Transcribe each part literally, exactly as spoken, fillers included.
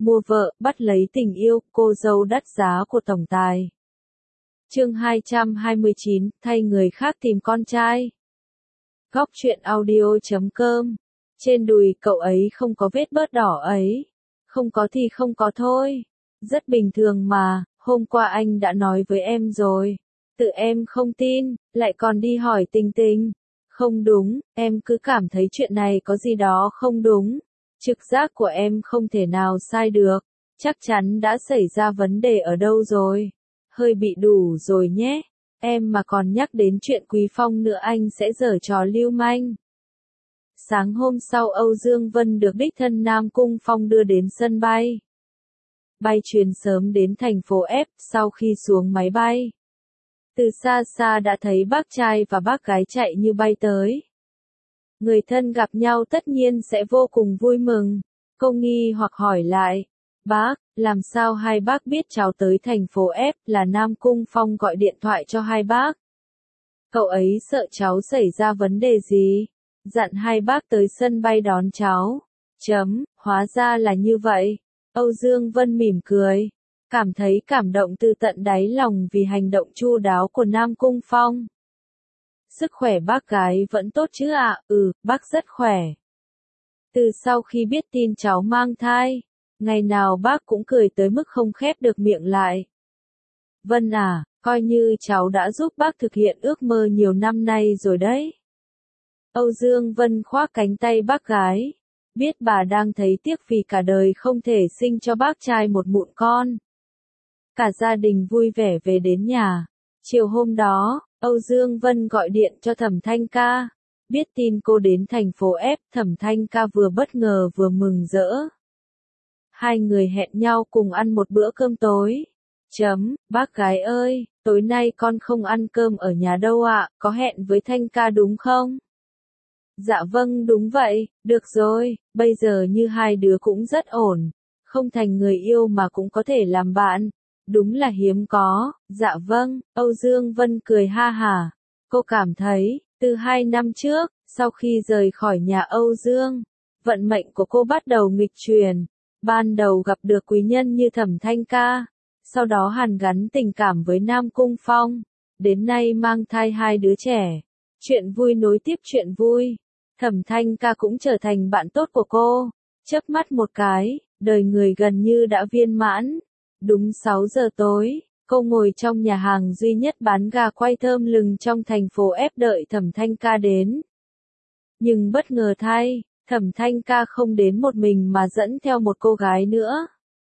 mua vợ, bắt lấy tình yêu, cô dâu đắt giá của tổng tài. Chương hai trăm hai mươi chín, thay người khác tìm con trai. Góc truyện audio chấm com. Trên đùi cậu ấy không có vết bớt đỏ ấy. Không có thì không có thôi. Rất bình thường mà, hôm qua anh đã nói với em rồi. Tự em không tin, lại còn đi hỏi Tình Tình. Không đúng, em cứ cảm thấy chuyện này có gì đó không đúng. Trực giác của em không thể nào sai được. Chắc chắn đã xảy ra vấn đề ở đâu rồi. Hơi bị đủ rồi nhé. Em mà còn nhắc đến chuyện Quý Phong nữa anh sẽ giở trò lưu manh. Sáng hôm sau Âu Dương Vân được đích thân Nam Cung Phong đưa đến sân bay. Bay chuyến sớm đến thành phố F, sau khi xuống máy bay. Từ xa xa đã thấy bác trai và bác gái chạy như bay tới. Người thân gặp nhau tất nhiên sẽ vô cùng vui mừng. Cô nghi hoặc hỏi lại. Bác, làm sao hai bác biết cháu tới thành phố F, là Nam Cung Phong gọi điện thoại cho hai bác? Cậu ấy sợ cháu xảy ra vấn đề gì? Dặn hai bác tới sân bay đón cháu. Chấm, hóa ra là như vậy. Âu Dương Vân mỉm cười. Cảm thấy cảm động từ tận đáy lòng vì hành động chu đáo của Nam Cung Phong. Sức khỏe bác gái vẫn tốt chứ ạ? À? Ừ, bác rất khỏe. Từ sau khi biết tin cháu mang thai, ngày nào bác cũng cười tới mức không khép được miệng lại. Vân à, coi như cháu đã giúp bác thực hiện ước mơ nhiều năm nay rồi đấy. Âu Dương Vân khoác cánh tay bác gái. Biết bà đang thấy tiếc vì cả đời không thể sinh cho bác trai một mụn con. Cả gia đình vui vẻ về đến nhà. Chiều hôm đó, Âu Dương Vân gọi điện cho Thẩm Thanh Ca. Biết tin cô đến thành phố F, Thẩm Thanh Ca vừa bất ngờ vừa mừng rỡ. Hai người hẹn nhau cùng ăn một bữa cơm tối. Chấm, bác gái ơi, tối nay con không ăn cơm ở nhà đâu ạ, có hẹn với Thanh Ca đúng không? Dạ vâng đúng vậy, được rồi, bây giờ như hai đứa cũng rất ổn. Không thành người yêu mà cũng có thể làm bạn. Đúng là hiếm có, dạ vâng, Âu Dương Vân cười ha hả. Cô cảm thấy, từ hai năm trước, sau khi rời khỏi nhà Âu Dương, vận mệnh của cô bắt đầu nghịch chuyển. Ban đầu gặp được quý nhân như Thẩm Thanh Ca, sau đó hàn gắn tình cảm với Nam Cung Phong, đến nay mang thai hai đứa trẻ. Chuyện vui nối tiếp chuyện vui, Thẩm Thanh Ca cũng trở thành bạn tốt của cô. Chớp mắt một cái, đời người gần như đã viên mãn. Đúng sáu giờ tối, cô ngồi trong nhà hàng duy nhất bán gà quay thơm lừng trong thành phố F đợi Thẩm Thanh Ca đến. Nhưng bất ngờ thay, Thẩm Thanh Ca không đến một mình mà dẫn theo một cô gái nữa.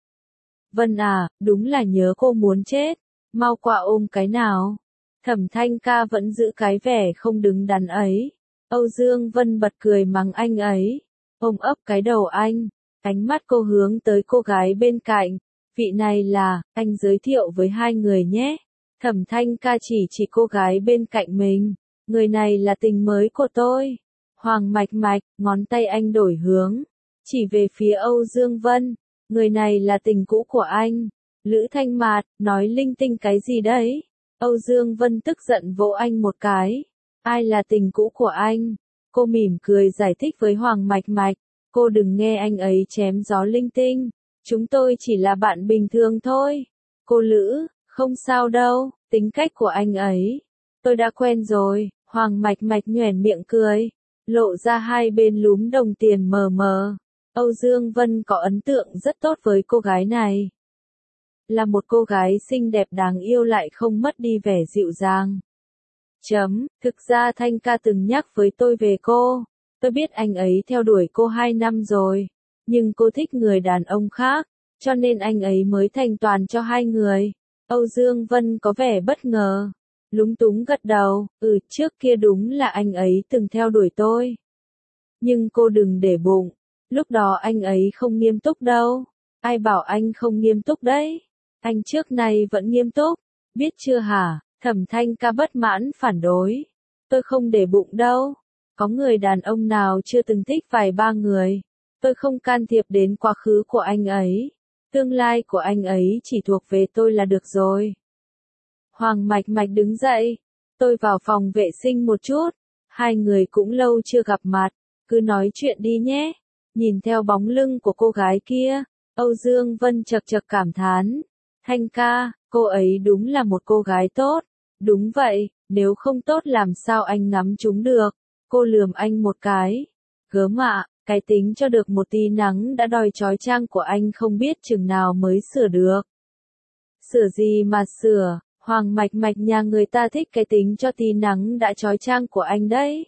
Vân à, đúng là nhớ cô muốn chết, mau qua ôm cái nào. Thẩm Thanh Ca vẫn giữ cái vẻ không đứng đắn ấy. Âu Dương Vân bật cười mắng anh ấy, ôm ấp cái đầu anh, ánh mắt cô hướng tới cô gái bên cạnh. Vị này là, anh giới thiệu với hai người nhé. Thẩm Thanh Ca chỉ chỉ cô gái bên cạnh mình. Người này là tình mới của tôi. Hoàng Mạch Mạch, ngón tay anh đổi hướng. Chỉ về phía Âu Dương Vân. Người này là tình cũ của anh. Lữ Thanh Mạt, nói linh tinh cái gì đấy? Âu Dương Vân tức giận vỗ anh một cái. Ai là tình cũ của anh? Cô mỉm cười giải thích với Hoàng Mạch Mạch. Cô đừng nghe anh ấy chém gió linh tinh. Chúng tôi chỉ là bạn bình thường thôi. Cô Lữ, không sao đâu, tính cách của anh ấy. Tôi đã quen rồi, Hoàng Mạch Mạch nhoẻn miệng cười. Lộ ra hai bên lúm đồng tiền mờ mờ. Âu Dương Vân có ấn tượng rất tốt với cô gái này. Là một cô gái xinh đẹp đáng yêu lại không mất đi vẻ dịu dàng. Chấm, thực ra Thanh Ca từng nhắc với tôi về cô. Tôi biết anh ấy theo đuổi cô hai năm rồi. Nhưng cô thích người đàn ông khác, cho nên anh ấy mới thành toàn cho hai người. Âu Dương Vân có vẻ bất ngờ. Lúng túng gật đầu, ừ, trước kia đúng là anh ấy từng theo đuổi tôi. Nhưng cô đừng để bụng, lúc đó anh ấy không nghiêm túc đâu. Ai bảo anh không nghiêm túc đấy? Anh trước này vẫn nghiêm túc, biết chưa hả? Thẩm Thanh Ca bất mãn phản đối. Tôi không để bụng đâu. Có người đàn ông nào chưa từng thích vài ba người. Tôi không can thiệp đến quá khứ của anh ấy. Tương lai của anh ấy chỉ thuộc về tôi là được rồi. Hoàng Mạch Mạch đứng dậy. Tôi vào phòng vệ sinh một chút. Hai người cũng lâu chưa gặp mặt. Cứ nói chuyện đi nhé. Nhìn theo bóng lưng của cô gái kia, Âu Dương Vân chật chật cảm thán. Thanh ca, cô ấy đúng là một cô gái tốt. Đúng vậy, nếu không tốt làm sao anh ngắm chúng được. Cô lườm anh một cái. Gớm ạ, cái tính cho được một tí nắng đã đòi chói chang của anh không biết chừng nào mới sửa được. Sửa gì mà sửa, Hoàng Mạch Mạch nhà người ta thích cái tính cho tí nắng đã chói chang của anh đấy.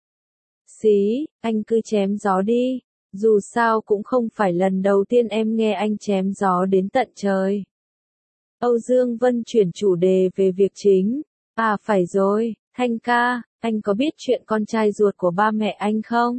Xí, anh cứ chém gió đi, dù sao cũng không phải lần đầu tiên em nghe anh chém gió đến tận trời. Âu Dương Vân chuyển chủ đề về việc chính. À phải rồi, Thanh ca, anh có biết chuyện con trai ruột của ba mẹ anh không?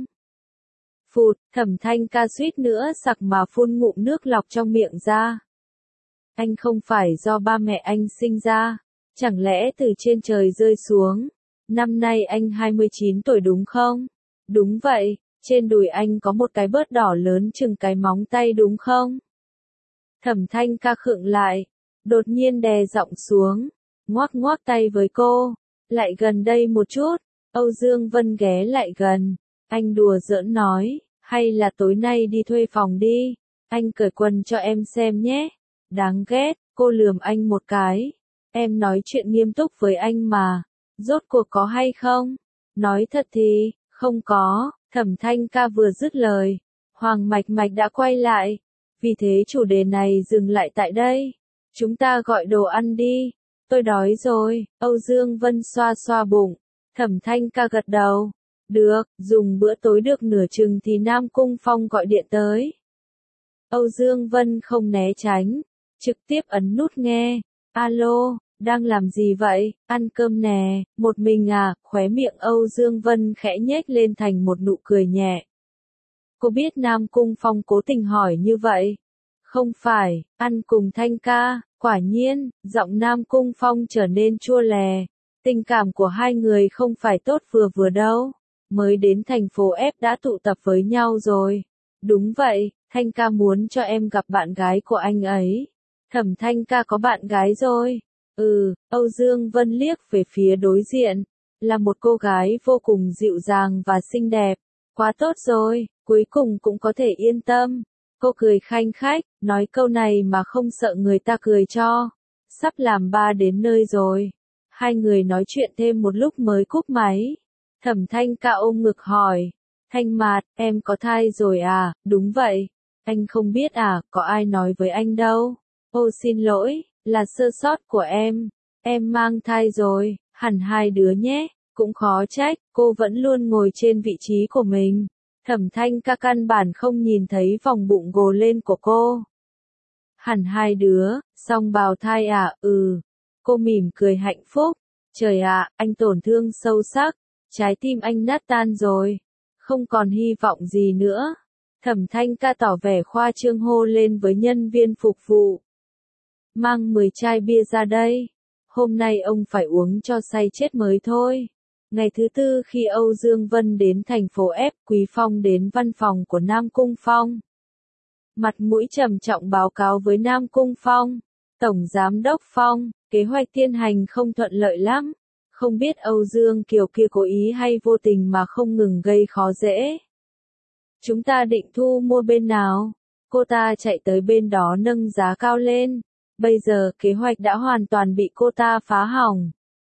Phụt, Thẩm Thanh ca suýt nữa sặc mà phun ngụm nước lọc trong miệng ra. Anh không phải do ba mẹ anh sinh ra, chẳng lẽ từ trên trời rơi xuống? Năm nay anh hai mươi chín tuổi đúng không? Đúng vậy, trên đùi anh có một cái bớt đỏ lớn chừng cái móng tay đúng không? Thẩm Thanh ca khựng lại, đột nhiên đè giọng xuống, ngoác ngoác tay với cô, lại gần đây một chút. Âu Dương Vân ghé lại gần, anh đùa giỡn nói, hay là tối nay đi thuê phòng đi, anh cởi quần cho em xem nhé. Đáng ghét, cô lườm anh một cái, em nói chuyện nghiêm túc với anh mà, rốt cuộc có hay không? Nói thật thì, không có. Thẩm Thanh ca vừa dứt lời, Hoàng Mạch Mạch đã quay lại, vì thế chủ đề này dừng lại tại đây. Chúng ta gọi đồ ăn đi, tôi đói rồi. Âu Dương Vân xoa xoa bụng, Thẩm Thanh ca gật đầu, được, dùng bữa tối được nửa chừng thì Nam Cung Phong gọi điện tới. Âu Dương Vân không né tránh, trực tiếp ấn nút nghe. Alo, đang làm gì vậy? Ăn cơm nè, một mình à? Khóe miệng Âu Dương Vân khẽ nhếch lên thành một nụ cười nhẹ. Cô biết Nam Cung Phong cố tình hỏi như vậy? Không phải, ăn cùng Thanh ca. Quả nhiên, giọng Nam Cung Phong trở nên chua lè. Tình cảm của hai người không phải tốt vừa vừa đâu. Mới đến thành phố F đã tụ tập với nhau rồi. Đúng vậy, Thanh ca muốn cho em gặp bạn gái của anh ấy. Thẩm Thanh ca có bạn gái rồi. Ừ, Âu Dương Vân liếc về phía đối diện. Là một cô gái vô cùng dịu dàng và xinh đẹp. Quá tốt rồi, cuối cùng cũng có thể yên tâm. Cô cười khanh khách, nói câu này mà không sợ người ta cười cho. Sắp làm ba đến nơi rồi. Hai người nói chuyện thêm một lúc mới cúp máy. Thẩm Thanh ca ôm ngực hỏi. Thanh Mạt, em có thai rồi à? Đúng vậy. Anh không biết à, có ai nói với anh đâu. Ô xin lỗi, là sơ sót của em. Em mang thai rồi, hẳn hai đứa nhé. Cũng khó trách, cô vẫn luôn ngồi trên vị trí của mình. Thẩm Thanh ca căn bản không nhìn thấy vòng bụng gồ lên của cô. Hẳn hai đứa, song bào thai à? Ừ. Cô mỉm cười hạnh phúc. Trời ạ, anh tổn thương sâu sắc. Trái tim anh nát tan rồi. Không còn hy vọng gì nữa. Thẩm Thanh ca tỏ vẻ khoa trương hô lên với nhân viên phục vụ. Mang mười chai bia ra đây. Hôm nay ông phải uống cho say chết mới thôi. Ngày thứ tư khi Âu Dương Vân đến thành phố F, Quý Phong đến văn phòng của Nam Cung Phong. Mặt mũi trầm trọng báo cáo với Nam Cung Phong. Tổng Giám đốc Phong, kế hoạch tiên hành không thuận lợi lắm. Không biết Âu Dương Kiều kia cố ý hay vô tình mà không ngừng gây khó dễ. Chúng ta định thu mua bên nào? Cô ta chạy tới bên đó nâng giá cao lên. Bây giờ kế hoạch đã hoàn toàn bị cô ta phá hỏng.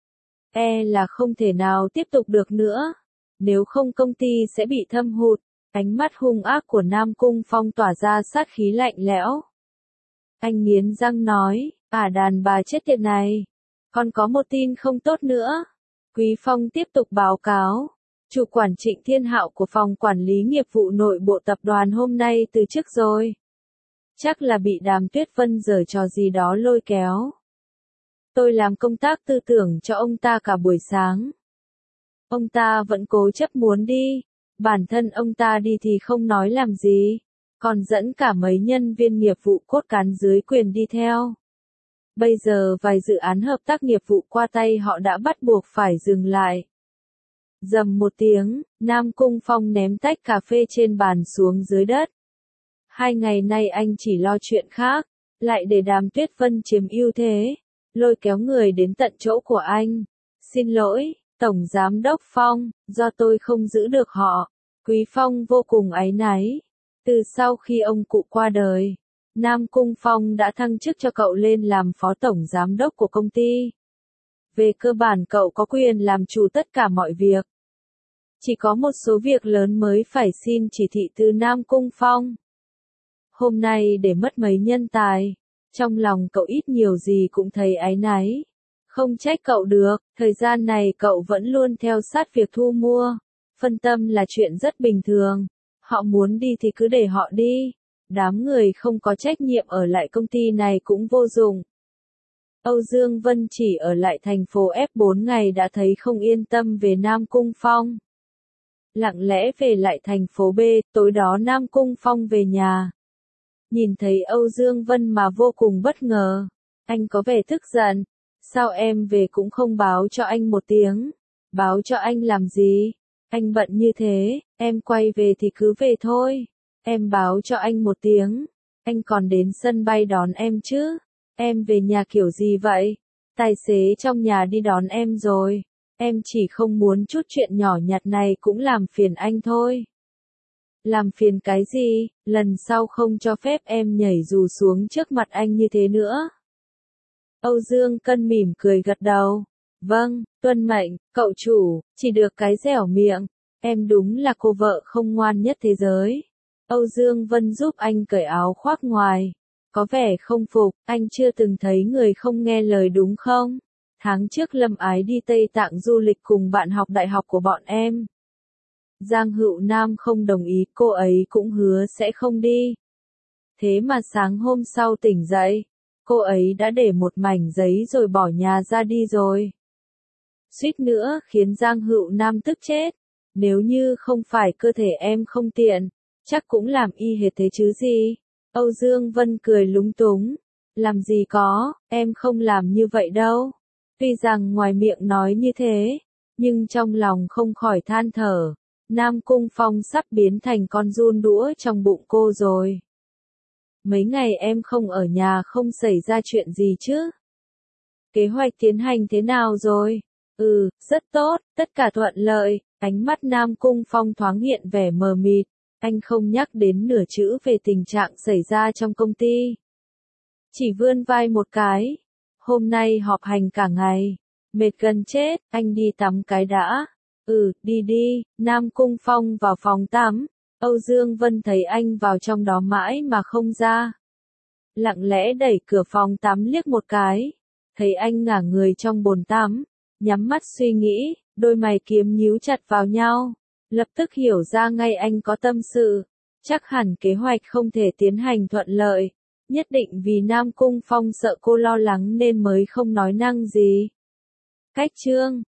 E là không thể nào tiếp tục được nữa. Nếu không công ty sẽ bị thâm hụt. Ánh mắt hung ác của Nam Cung Phong tỏa ra sát khí lạnh lẽo. Anh nghiến răng nói, à đàn bà chết tiệt này. Còn có một tin không tốt nữa. Quý Phong tiếp tục báo cáo. Chủ quản Trịnh Thiên Hạo của phòng quản lý nghiệp vụ nội bộ tập đoàn hôm nay từ chức rồi. Chắc là bị Đàm Tuyết Vân giở trò gì đó lôi kéo. Tôi làm công tác tư tưởng cho ông ta cả buổi sáng. Ông ta vẫn cố chấp muốn đi. Bản thân ông ta đi thì không nói làm gì. Còn dẫn cả mấy nhân viên nghiệp vụ cốt cán dưới quyền đi theo. Bây giờ vài dự án hợp tác nghiệp vụ qua tay họ đã bắt buộc phải dừng lại. Dầm một tiếng, Nam Cung Phong ném tách cà phê trên bàn xuống dưới đất. Hai ngày nay anh chỉ lo chuyện khác, lại để Đàm Tuyết Vân chiếm ưu thế, lôi kéo người đến tận chỗ của anh. Xin lỗi, Tổng Giám đốc Phong, do tôi không giữ được họ. Quý Phong vô cùng áy náy. Từ sau khi ông cụ qua đời, Nam Cung Phong đã thăng chức cho cậu lên làm phó tổng giám đốc của công ty. Về cơ bản cậu có quyền làm chủ tất cả mọi việc. Chỉ có một số việc lớn mới phải xin chỉ thị từ Nam Cung Phong. Hôm nay để mất mấy nhân tài, trong lòng cậu ít nhiều gì cũng thấy áy náy. Không trách cậu được, thời gian này cậu vẫn luôn theo sát việc thu mua. Phân tâm là chuyện rất bình thường. Họ muốn đi thì cứ để họ đi. Đám người không có trách nhiệm ở lại công ty này cũng vô dụng. Âu Dương Vân chỉ ở lại thành phố F bốn ngày đã thấy không yên tâm về Nam Cung Phong. Lặng lẽ về lại thành phố B, tối đó Nam Cung Phong về nhà. Nhìn thấy Âu Dương Vân mà vô cùng bất ngờ. Anh có vẻ tức giận. Sao em về cũng không báo cho anh một tiếng? Báo cho anh làm gì? Anh bận như thế, em quay về thì cứ về thôi. Em báo cho anh một tiếng. Anh còn đến sân bay đón em chứ? Em về nhà kiểu gì vậy? Tài xế trong nhà đi đón em rồi. Em chỉ không muốn chút chuyện nhỏ nhặt này cũng làm phiền anh thôi. Làm phiền cái gì? Lần sau không cho phép em nhảy dù xuống trước mặt anh như thế nữa. Âu Dương Cân mỉm cười gật đầu. Vâng, tuân mệnh, cậu chủ, chỉ được cái dẻo miệng. Em đúng là cô vợ không ngoan nhất thế giới. Âu Dương Vân giúp anh cởi áo khoác ngoài. Có vẻ không phục, anh chưa từng thấy người không nghe lời đúng không? Tháng trước Lâm Ái đi Tây Tạng du lịch cùng bạn học đại học của bọn em. Giang Hữu Nam không đồng ý, cô ấy cũng hứa sẽ không đi. Thế mà sáng hôm sau tỉnh dậy, cô ấy đã để một mảnh giấy rồi bỏ nhà ra đi rồi. Suýt nữa khiến Giang Hữu Nam tức chết. Nếu như không phải cơ thể em không tiện, chắc cũng làm y hệt thế chứ gì. Âu Dương Vân cười lúng túng. Làm gì có, em không làm như vậy đâu. Tuy rằng ngoài miệng nói như thế, nhưng trong lòng không khỏi than thở. Nam Cung Phong sắp biến thành con giun đũa trong bụng cô rồi. Mấy ngày em không ở nhà không xảy ra chuyện gì chứ? Kế hoạch tiến hành thế nào rồi? Ừ, rất tốt, tất cả thuận lợi. Ánh mắt Nam Cung Phong thoáng hiện vẻ mờ mịt. Anh không nhắc đến nửa chữ về tình trạng xảy ra trong công ty. Chỉ vươn vai một cái. Hôm nay họp hành cả ngày. Mệt gần chết, anh đi tắm cái đã. Ừ, đi đi. Nam Cung Phong vào phòng tắm. Âu Dương Vân thấy anh vào trong đó mãi mà không ra. Lặng lẽ đẩy cửa phòng tắm liếc một cái. Thấy anh ngả người trong bồn tắm. Nhắm mắt suy nghĩ, đôi mày kiếm nhíu chặt vào nhau. Lập tức hiểu ra ngay anh có tâm sự. Chắc hẳn kế hoạch không thể tiến hành thuận lợi. Nhất định vì Nam Cung Phong sợ cô lo lắng nên mới không nói năng gì. Cách chương